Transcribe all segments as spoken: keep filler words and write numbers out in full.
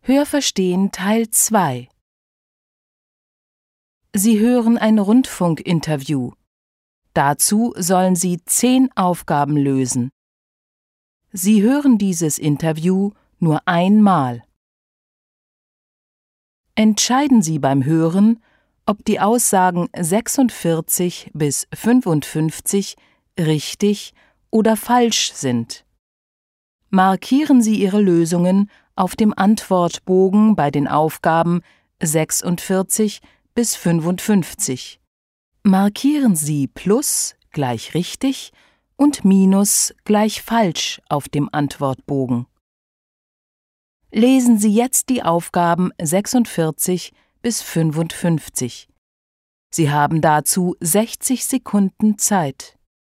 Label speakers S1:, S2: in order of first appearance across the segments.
S1: Hörverstehen Teil zwei. Sie hören ein Rundfunkinterview. Dazu sollen Sie zehn Aufgaben lösen. Sie hören dieses Interview nur einmal. Entscheiden Sie beim Hören, ob die Aussagen sechsundvierzig bis fünfundfünfzig richtig oder falsch sind. Markieren Sie Ihre Lösungen auf dem Antwortbogen bei den Aufgaben sechsundvierzig bis fünfundfünfzig. Markieren Sie Plus gleich richtig und Minus gleich falsch auf dem Antwortbogen. Lesen Sie jetzt die Aufgaben sechsundvierzig bis fünfundfünfzig. Sie haben dazu sechzig Sekunden Zeit.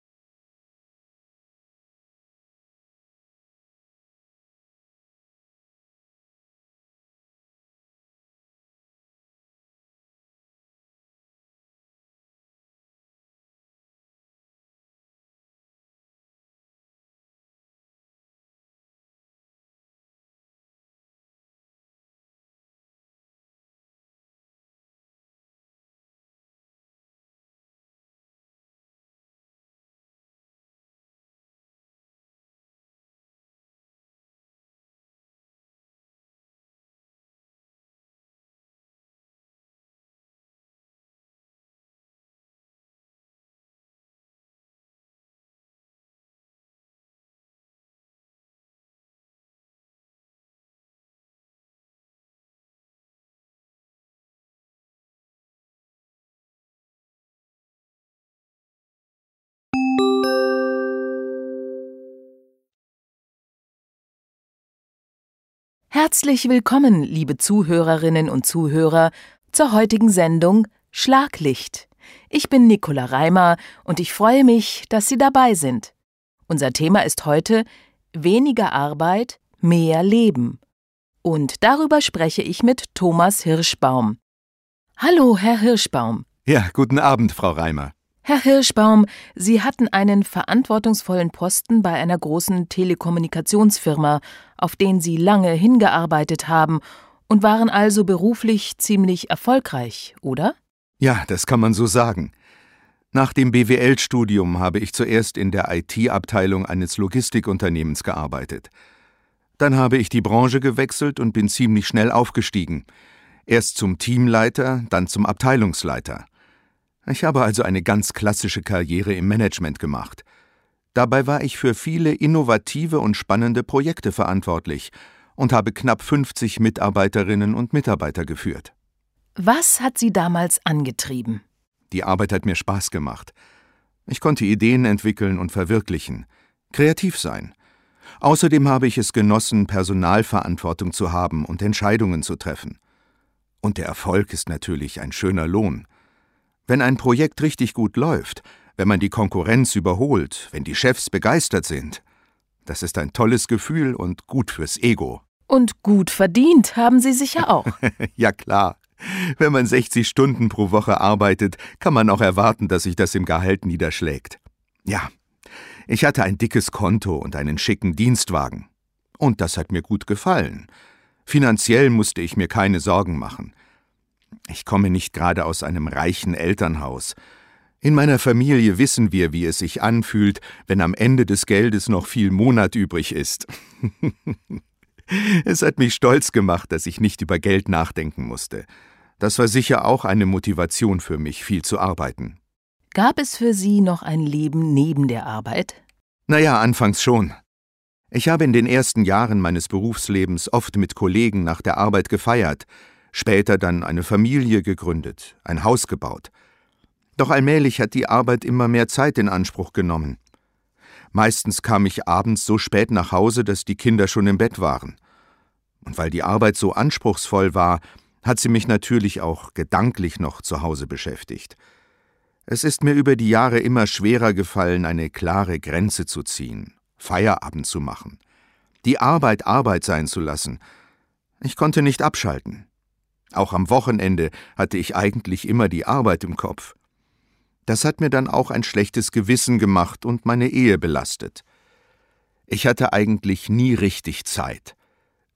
S1: Herzlich willkommen, liebe Zuhörerinnen und Zuhörer, zur heutigen Sendung Schlaglicht. Ich bin Nicola Reimer und ich freue mich, dass Sie dabei sind. Unser Thema ist heute weniger Arbeit, mehr Leben. Und darüber spreche ich mit Thomas Hirschbaum. Hallo, Herr Hirschbaum.
S2: Ja, guten Abend, Frau Reimer.
S1: Herr Hirschbaum, Sie hatten einen verantwortungsvollen Posten bei einer großen Telekommunikationsfirma, auf den Sie lange hingearbeitet haben und waren also beruflich ziemlich erfolgreich, oder?
S2: Ja, das kann man so sagen. Nach dem B W L-Studium habe ich zuerst in der I T-Abteilung eines Logistikunternehmens gearbeitet. Dann habe ich die Branche gewechselt und bin ziemlich schnell aufgestiegen. Erst zum Teamleiter, dann zum Abteilungsleiter. Ich habe also eine ganz klassische Karriere im Management gemacht. Dabei war ich für viele innovative und spannende Projekte verantwortlich und habe knapp fünfzig Mitarbeiterinnen und Mitarbeiter geführt.
S1: Was hat Sie damals angetrieben?
S2: Die Arbeit hat mir Spaß gemacht. Ich konnte Ideen entwickeln und verwirklichen, kreativ sein. Außerdem habe ich es genossen, Personalverantwortung zu haben und Entscheidungen zu treffen. Und der Erfolg ist natürlich ein schöner Lohn. Wenn ein Projekt richtig gut läuft, wenn man die Konkurrenz überholt, wenn die Chefs begeistert sind, das ist ein tolles Gefühl und gut fürs Ego.
S1: Und gut verdient haben Sie sicher auch.
S2: Ja klar, wenn man sechzig Stunden pro Woche arbeitet, kann man auch erwarten, dass sich das im Gehalt niederschlägt. Ja, ich hatte ein dickes Konto und einen schicken Dienstwagen. Und das hat mir gut gefallen. Finanziell musste ich mir keine Sorgen machen. Ich komme nicht gerade aus einem reichen Elternhaus. In meiner Familie wissen wir, wie es sich anfühlt, wenn am Ende des Geldes noch viel Monat übrig ist. Es hat mich stolz gemacht, dass ich nicht über Geld nachdenken musste. Das war sicher auch eine Motivation für mich, viel zu arbeiten.
S1: Gab es für Sie noch ein Leben neben der Arbeit?
S2: Naja, anfangs schon. Ich habe in den ersten Jahren meines Berufslebens oft mit Kollegen nach der Arbeit gefeiert, später dann eine Familie gegründet, ein Haus gebaut. Doch allmählich hat die Arbeit immer mehr Zeit in Anspruch genommen. Meistens kam ich abends so spät nach Hause, dass die Kinder schon im Bett waren. Und weil die Arbeit so anspruchsvoll war, hat sie mich natürlich auch gedanklich noch zu Hause beschäftigt. Es ist mir über die Jahre immer schwerer gefallen, eine klare Grenze zu ziehen, Feierabend zu machen, die Arbeit Arbeit sein zu lassen. Ich konnte nicht abschalten. Auch am Wochenende hatte ich eigentlich immer die Arbeit im Kopf. Das hat mir dann auch ein schlechtes Gewissen gemacht und meine Ehe belastet. Ich hatte eigentlich nie richtig Zeit.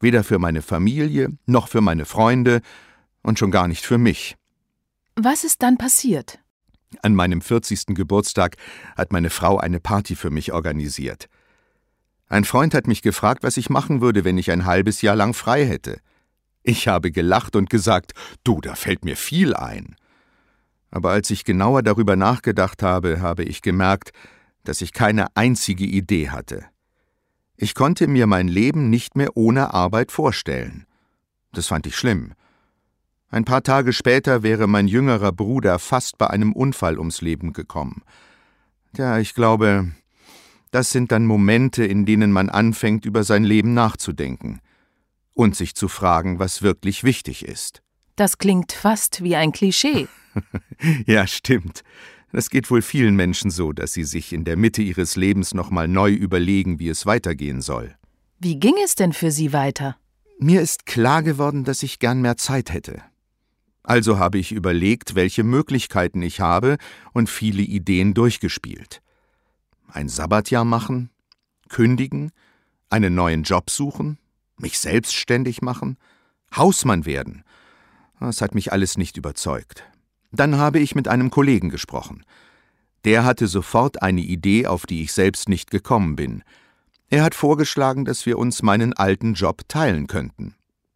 S2: Weder für meine Familie, noch für meine Freunde und schon gar nicht für mich.
S1: Was ist dann passiert?
S2: An meinem vierzigsten Geburtstag hat meine Frau eine Party für mich organisiert. Ein Freund hat mich gefragt, was ich machen würde, wenn ich ein halbes Jahr lang frei hätte. Ich habe gelacht und gesagt, du, da fällt mir viel ein. Aber als ich genauer darüber nachgedacht habe, habe ich gemerkt, dass ich keine einzige Idee hatte. Ich konnte mir mein Leben nicht mehr ohne Arbeit vorstellen. Das fand ich schlimm. Ein paar Tage später wäre mein jüngerer Bruder fast bei einem Unfall ums Leben gekommen. Ja, ich glaube, das sind dann Momente, in denen man anfängt, über sein Leben nachzudenken und sich zu fragen, was wirklich wichtig ist.
S1: Das klingt fast wie ein Klischee.
S2: Ja, stimmt. Das geht wohl vielen Menschen so, dass sie sich in der Mitte ihres Lebens nochmal neu überlegen, wie es weitergehen soll.
S1: Wie ging es denn für Sie weiter?
S2: Mir ist klar geworden, dass ich gern mehr Zeit hätte. Also habe ich überlegt, welche Möglichkeiten ich habe und viele Ideen durchgespielt. Ein Sabbatjahr machen, kündigen, einen neuen Job suchen, mich selbstständig machen, Hausmann werden. Das hat mich alles nicht überzeugt. Dann habe ich mit einem Kollegen gesprochen. Der hatte sofort eine Idee, auf die ich selbst nicht gekommen bin. Er hat vorgeschlagen, dass wir uns meinen alten Job teilen könnten.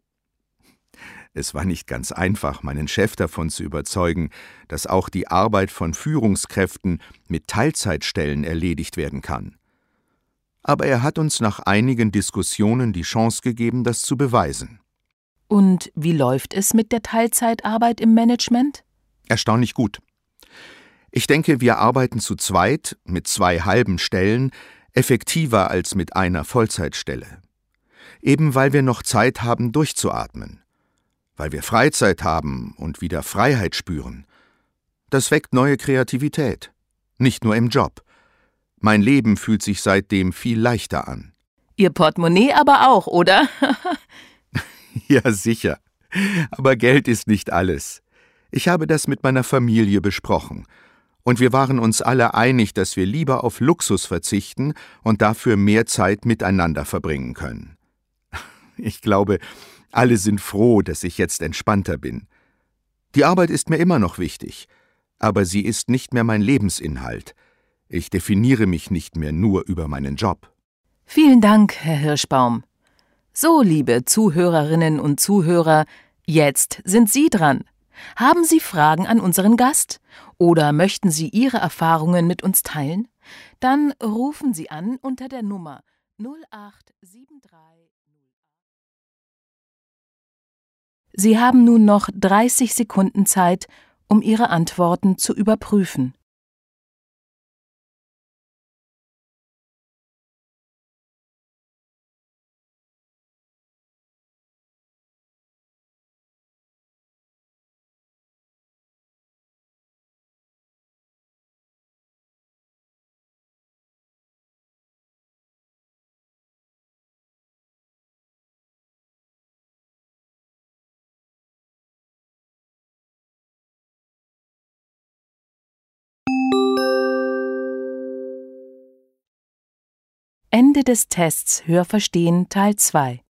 S2: Es war nicht ganz einfach, meinen Chef davon zu überzeugen, dass auch die Arbeit von Führungskräften mit Teilzeitstellen erledigt werden kann. Aber er hat uns nach einigen Diskussionen die Chance gegeben, das zu beweisen.
S1: Und wie läuft es mit der Teilzeitarbeit im Management?
S2: Erstaunlich gut. Ich denke, wir arbeiten zu zweit, mit zwei halben Stellen, effektiver als mit einer Vollzeitstelle. Eben weil wir noch Zeit haben, durchzuatmen. Weil wir Freizeit haben und wieder Freiheit spüren. Das weckt neue Kreativität. Nicht nur im Job. Mein Leben fühlt sich seitdem viel leichter an.
S1: Ihr Portemonnaie aber auch, oder?
S2: Ja, sicher. Aber Geld ist nicht alles. Ich habe das mit meiner Familie besprochen. Und wir waren uns alle einig, dass wir lieber auf Luxus verzichten und dafür mehr Zeit miteinander verbringen können. Ich glaube, alle sind froh, dass ich jetzt entspannter bin. Die Arbeit ist mir immer noch wichtig, aber sie ist nicht mehr mein Lebensinhalt. Ich definiere mich nicht mehr nur über meinen Job.
S1: Vielen Dank, Herr Hirschbaum. So, liebe Zuhörerinnen und Zuhörer, jetzt sind Sie dran. Haben Sie Fragen an unseren Gast? Oder möchten Sie Ihre Erfahrungen mit uns teilen? Dann rufen Sie an unter der Nummer null acht sieben drei. Sie haben nun noch dreißig Sekunden Zeit, um Ihre Antworten zu überprüfen. Ende des Tests Hörverstehen Teil zwei.